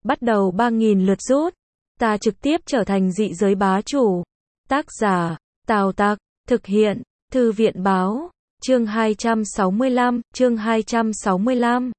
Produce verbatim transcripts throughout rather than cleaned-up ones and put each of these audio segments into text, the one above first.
bắt đầu ba nghìn lượt rút. Ta trực tiếp trở thành dị giới bá chủ. Tác giả, Tào Tặc, thực hiện, Thư viện báo, chương hai trăm sáu mươi lăm, chương hai trăm sáu mươi lăm.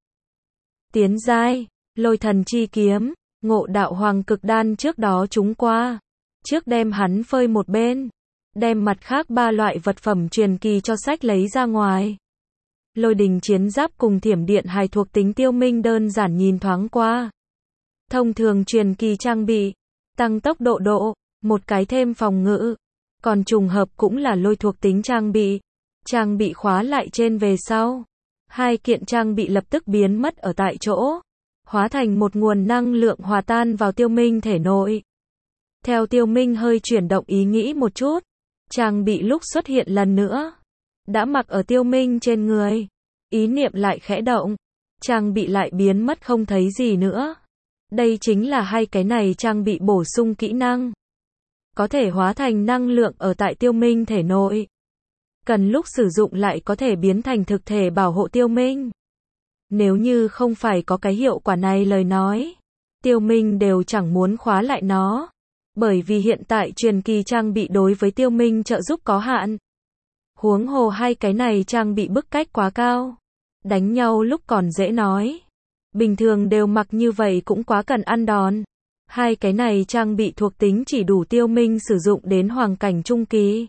Tiến giai, Lôi thần chi kiếm, Ngộ đạo hoàng cực đan trước đó chúng qua. Trước đem hắn phơi một bên, đem mặt khác ba loại vật phẩm truyền kỳ cho sách lấy ra ngoài. Lôi đình chiến giáp cùng thiểm điện hài thuộc tính Tiêu Minh đơn giản nhìn thoáng qua. Thông thường truyền kỳ trang bị, tăng tốc độ độ, một cái thêm phòng ngự. Còn trùng hợp cũng là lôi thuộc tính trang bị. Trang bị khóa lại trên về sau. Hai kiện trang bị lập tức biến mất ở tại chỗ. Hóa thành một nguồn năng lượng hòa tan vào Tiêu Minh thể nội. Theo Tiêu Minh hơi chuyển động ý nghĩ một chút. Trang bị lúc xuất hiện lần nữa. Đã mặc ở Tiêu Minh trên người. Ý niệm lại khẽ động. Trang bị lại biến mất không thấy gì nữa. Đây chính là hai cái này trang bị bổ sung kỹ năng. Có thể hóa thành năng lượng ở tại Tiêu Minh thể nội. Cần lúc sử dụng lại có thể biến thành thực thể bảo hộ Tiêu Minh. Nếu như không phải có cái hiệu quả này lời nói, Tiêu Minh đều chẳng muốn khóa lại nó. Bởi vì hiện tại truyền kỳ trang bị đối với Tiêu Minh trợ giúp có hạn. Huống hồ hai cái này trang bị bức cách quá cao. Đánh nhau lúc còn dễ nói. Bình thường đều mặc như vậy cũng quá cần ăn đòn. Hai cái này trang bị thuộc tính chỉ đủ Tiêu Minh sử dụng đến hoàng cảnh trung kỳ.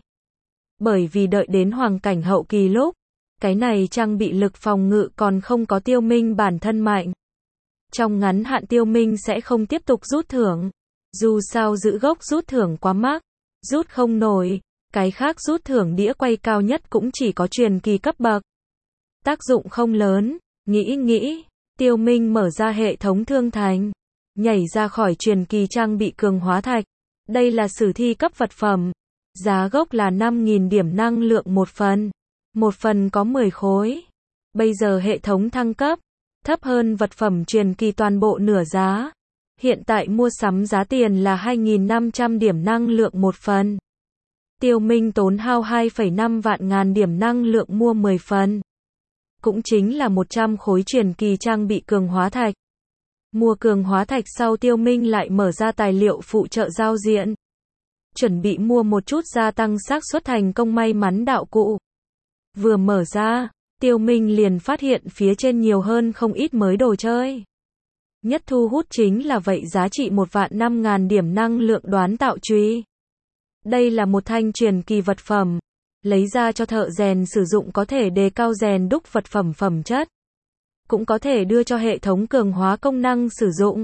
Bởi vì đợi đến hoàng cảnh hậu kỳ lúc, cái này trang bị lực phòng ngự còn không có Tiêu Minh bản thân mạnh. Trong ngắn hạn Tiêu Minh sẽ không tiếp tục rút thưởng. Dù sao giữ gốc rút thưởng quá mắc, rút không nổi. Cái khác rút thưởng đĩa quay cao nhất cũng chỉ có truyền kỳ cấp bậc. Tác dụng không lớn, nghĩ nghĩ, Tiêu Minh mở ra hệ thống thương thành. Nhảy ra khỏi truyền kỳ trang bị cường hóa thạch. Đây là sử thi cấp vật phẩm. Giá gốc là năm nghìn điểm năng lượng một phần. Một phần có mười khối. Bây giờ hệ thống thăng cấp. Thấp hơn vật phẩm truyền kỳ toàn bộ nửa giá. Hiện tại mua sắm giá tiền là hai nghìn năm trăm điểm năng lượng một phần. Tiêu Minh tốn hao hai phẩy năm vạn ngàn điểm năng lượng mua mười phần. Cũng chính là một trăm khối truyền kỳ trang bị cường hóa thạch. Mua cường hóa thạch sau Tiêu Minh lại mở ra tài liệu phụ trợ giao diện. Chuẩn bị mua một chút gia tăng xác suất thành công may mắn đạo cụ. Vừa mở ra, Tiêu Minh liền phát hiện phía trên nhiều hơn không ít mới đồ chơi. Nhất thu hút chính là vậy giá trị một vạn năm ngàn điểm năng lượng đoán tạo chùy. Đây là một thanh truyền kỳ vật phẩm. Lấy ra cho thợ rèn sử dụng có thể đề cao rèn đúc vật phẩm phẩm chất. Cũng có thể đưa cho hệ thống cường hóa công năng sử dụng.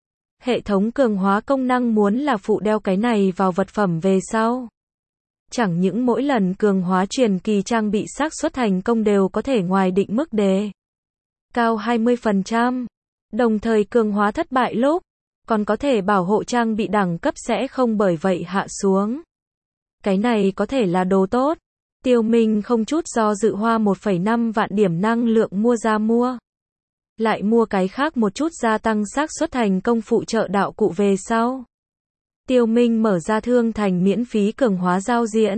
Hệ thống cường hóa công năng muốn là phụ đeo cái này vào vật phẩm về sau. Chẳng những mỗi lần cường hóa truyền kỳ trang bị xác suất thành công đều có thể ngoài định mức đề cao hai mươi phần trăm. Đồng thời cường hóa thất bại lúc, còn có thể bảo hộ trang bị đẳng cấp sẽ không bởi vậy hạ xuống. Cái này có thể là đồ tốt. Tiêu Minh không chút do dự hoa một phẩy năm vạn điểm năng lượng mua ra mua. Lại mua cái khác một chút gia tăng xác suất thành công phụ trợ đạo cụ về sau. Tiêu Minh mở ra thương thành miễn phí cường hóa giao diện.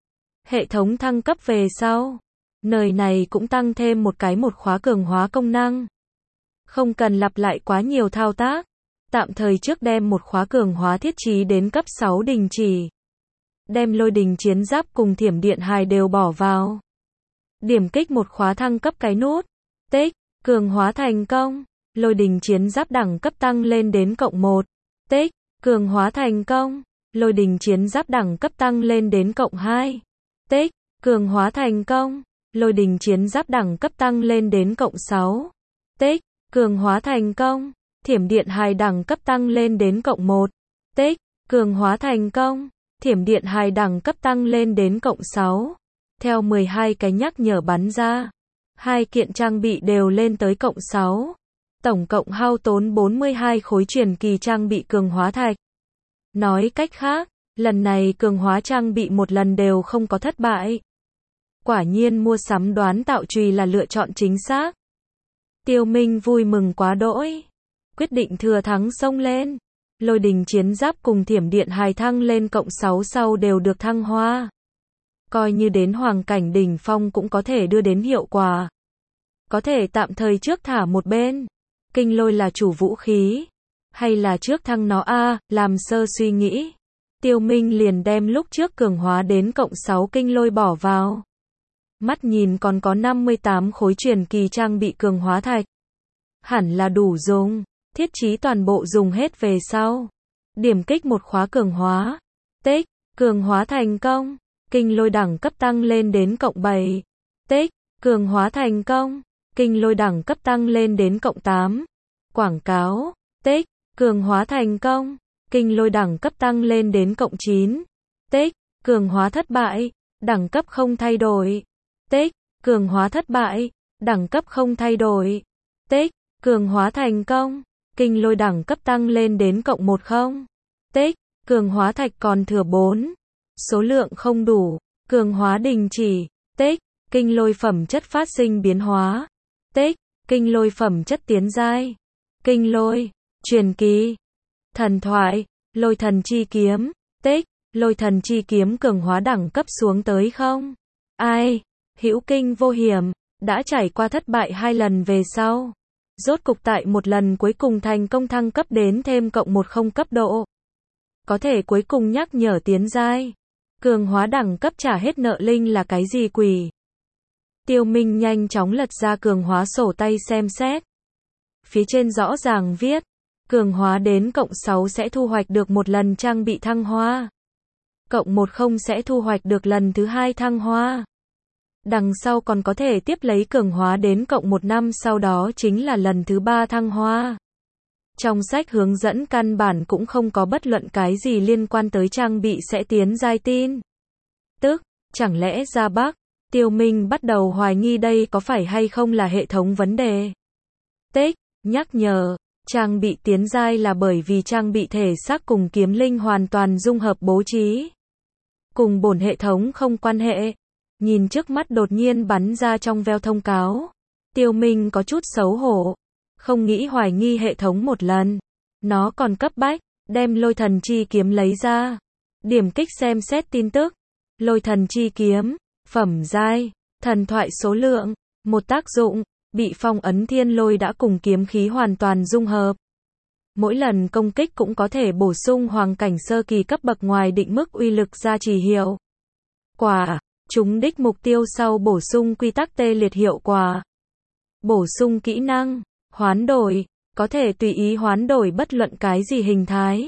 Hệ thống thăng cấp về sau. Nơi này cũng tăng thêm một cái một khóa cường hóa công năng. Không cần lặp lại quá nhiều thao tác. Tạm thời trước đem một khóa cường hóa thiết trí đến cấp sáu đình chỉ. Đem lôi đình chiến giáp cùng thiểm điện hài đều bỏ vào. Điểm kích một khóa thăng cấp cái nút. Tích, cường hóa thành công. Lôi đình chiến giáp đẳng cấp tăng lên đến cộng một. Tích, cường hóa thành công. Lôi đình chiến giáp đẳng cấp tăng lên đến cộng hai. Tích, cường hóa thành công. Lôi đình chiến giáp đẳng cấp tăng lên đến cộng sáu. Tích, cường hóa thành công. Thiểm điện hài đẳng cấp tăng lên đến cộng một. Tích, cường hóa thành công. Thiểm điện hài đẳng cấp tăng lên đến cộng sáu. Theo mười hai cái nhắc nhở bắn ra. Hai kiện trang bị đều lên tới cộng sáu. Tổng cộng hao tốn bốn mươi hai khối truyền kỳ trang bị cường hóa thạch. Nói cách khác, lần này cường hóa trang bị một lần đều không có thất bại. Quả nhiên mua sắm đoán tạo chùy là lựa chọn chính xác. Tiêu Minh vui mừng quá đỗi. Quyết định thừa thắng xông lên. Lôi đình chiến giáp cùng thiểm điện hài thăng lên cộng sáu sau đều được thăng hoa. Coi như đến hoàng cảnh đỉnh phong cũng có thể đưa đến hiệu quả. Có thể tạm thời trước thả một bên. Kinh lôi là chủ vũ khí. Hay là trước thăng nó a, làm sơ suy nghĩ. Tiêu Minh liền đem lúc trước cường hóa đến cộng sáu kinh lôi bỏ vào. Mắt nhìn còn có năm mươi tám khối truyền kỳ trang bị cường hóa thạch. Hẳn là đủ dùng, thiết trí toàn bộ dùng hết về sau. Điểm kích một khóa cường hóa. Tích, cường hóa thành công. Kinh lôi đẳng cấp tăng lên đến cộng bảy. Tích, cường hóa thành công. Kinh lôi đẳng cấp tăng lên đến cộng tám. Quảng cáo. Tích, cường hóa thành công. Kinh lôi đẳng cấp tăng lên đến cộng chín. Tích, cường hóa thất bại. Đẳng cấp không thay đổi. Tích, cường hóa thất bại. Đẳng cấp không thay đổi. Tích, cường hóa thành công. Kinh lôi đẳng cấp tăng lên đến cộng một không. Tích, cường hóa thạch còn thừa bốn. Số lượng không đủ. Cường hóa đình chỉ. Tích, kinh lôi phẩm chất phát sinh biến hóa. Tích, kinh lôi phẩm chất tiến giai. Kinh lôi, truyền kỳ, thần thoại, lôi thần chi kiếm. Tích, lôi thần chi kiếm cường hóa đẳng cấp xuống tới không. Ai, hữu kinh vô hiểm, đã trải qua thất bại hai lần về sau. Rốt cục tại một lần cuối cùng thành công thăng cấp đến thêm cộng một không cấp độ. Có thể cuối cùng nhắc nhở tiến giai. Cường hóa đẳng cấp trả hết nợ linh là cái gì quỷ? Tiêu Minh nhanh chóng lật ra cường hóa sổ tay xem xét. Phía trên rõ ràng viết, cường hóa đến cộng sáu sẽ thu hoạch được một lần trang bị thăng hoa. Cộng một không sẽ thu hoạch được lần thứ hai thăng hoa. Đằng sau còn có thể tiếp lấy cường hóa đến cộng một năm sau đó chính là lần thứ ba thăng hoa. Trong sách hướng dẫn căn bản cũng không có bất luận cái gì liên quan tới trang bị sẽ tiến giai tin. Tức, chẳng lẽ ra Bắc, Tiêu Minh bắt đầu hoài nghi đây có phải hay không là hệ thống vấn đề. Tích, nhắc nhở, trang bị tiến giai là bởi vì trang bị thể xác cùng kiếm linh hoàn toàn dung hợp bố trí. Cùng bổn hệ thống không quan hệ. Nhìn trước mắt đột nhiên bắn ra trong veo thông cáo. Tiêu Minh có chút xấu hổ. Không nghĩ hoài nghi hệ thống một lần. Nó còn cấp bách, đem lôi thần chi kiếm lấy ra. Điểm kích xem xét tin tức. Lôi thần chi kiếm, phẩm giai, thần thoại số lượng, một tác dụng, bị phong ấn thiên lôi đã cùng kiếm khí hoàn toàn dung hợp. Mỗi lần công kích cũng có thể bổ sung hoàng cảnh sơ kỳ cấp bậc ngoài định mức uy lực gia trì hiệu quả. Trúng đích mục tiêu sau bổ sung quy tắc tê liệt hiệu quả. Bổ sung kỹ năng, hoán đổi, có thể tùy ý hoán đổi bất luận cái gì hình thái.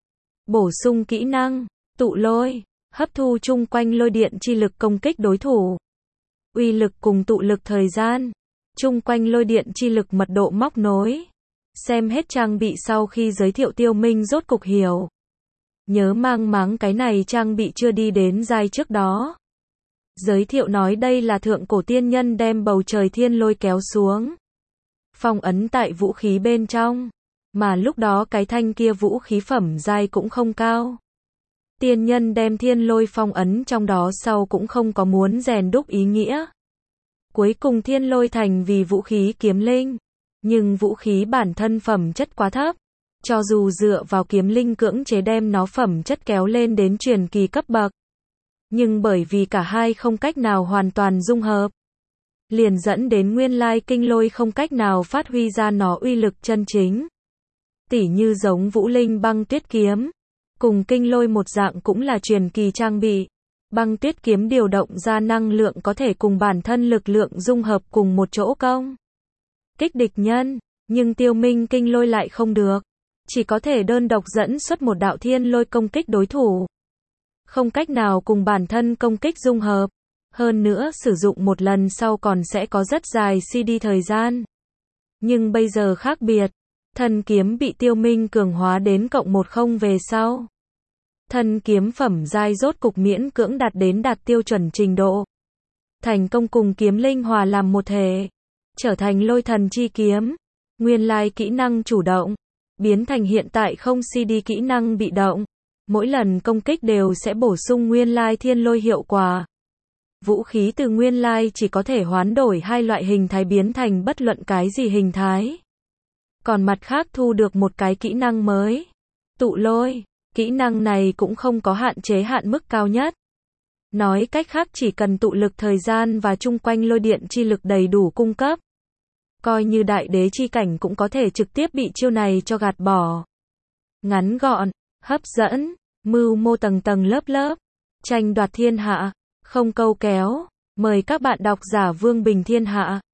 Bổ sung kỹ năng, tụ lôi, hấp thu chung quanh lôi điện chi lực công kích đối thủ. Uy lực cùng tụ lực thời gian, chung quanh lôi điện chi lực mật độ móc nối. Xem hết trang bị sau khi giới thiệu Tiêu Minh rốt cục hiểu. Nhớ mang máng cái này trang bị chưa đi đến giai trước đó. Giới thiệu nói đây là thượng cổ tiên nhân đem bầu trời thiên lôi kéo xuống. Phong ấn tại vũ khí bên trong. Mà lúc đó cái thanh kia vũ khí phẩm giai cũng không cao. Tiên nhân đem thiên lôi phong ấn trong đó sau cũng không có muốn rèn đúc ý nghĩa. Cuối cùng thiên lôi thành vì vũ khí kiếm linh. Nhưng vũ khí bản thân phẩm chất quá thấp. Cho dù dựa vào kiếm linh cưỡng chế đem nó phẩm chất kéo lên đến truyền kỳ cấp bậc. Nhưng bởi vì cả hai không cách nào hoàn toàn dung hợp. Liền dẫn đến nguyên lai kinh lôi không cách nào phát huy ra nó uy lực chân chính. Tỉ như giống vũ linh băng tuyết kiếm. Cùng kinh lôi một dạng cũng là truyền kỳ trang bị. Băng tuyết kiếm điều động ra năng lượng có thể cùng bản thân lực lượng dung hợp cùng một chỗ công kích địch nhân, nhưng Tiêu Minh kinh lôi lại không được. Chỉ có thể đơn độc dẫn xuất một đạo thiên lôi công kích đối thủ. Không cách nào cùng bản thân công kích dung hợp. Hơn nữa sử dụng một lần sau còn sẽ có rất dài xê đê thời gian. Nhưng bây giờ khác biệt. Thần kiếm bị Tiêu Minh cường hóa đến cộng một không về sau. Thần kiếm phẩm giai rốt cục miễn cưỡng đạt đến đạt tiêu chuẩn trình độ. Thành công cùng kiếm linh hòa làm một thể. Trở thành lôi thần chi kiếm. Nguyên lai kỹ năng chủ động. Biến thành hiện tại không xê đê kỹ năng bị động. Mỗi lần công kích đều sẽ bổ sung nguyên lai thiên lôi hiệu quả. Vũ khí từ nguyên lai chỉ có thể hoán đổi hai loại hình thái biến thành bất luận cái gì hình thái. Còn mặt khác thu được một cái kỹ năng mới. Tụ lôi. Kỹ năng này cũng không có hạn chế hạn mức cao nhất. Nói cách khác chỉ cần tụ lực thời gian và chung quanh lôi điện chi lực đầy đủ cung cấp. Coi như đại đế chi cảnh cũng có thể trực tiếp bị chiêu này cho gạt bỏ. ngắn gọn, hấp dẫn, mưu mô tầng tầng lớp lớp, tranh đoạt thiên hạ, không câu kéo. Mời các bạn đọc giả Vương Bình Thiên Hạ.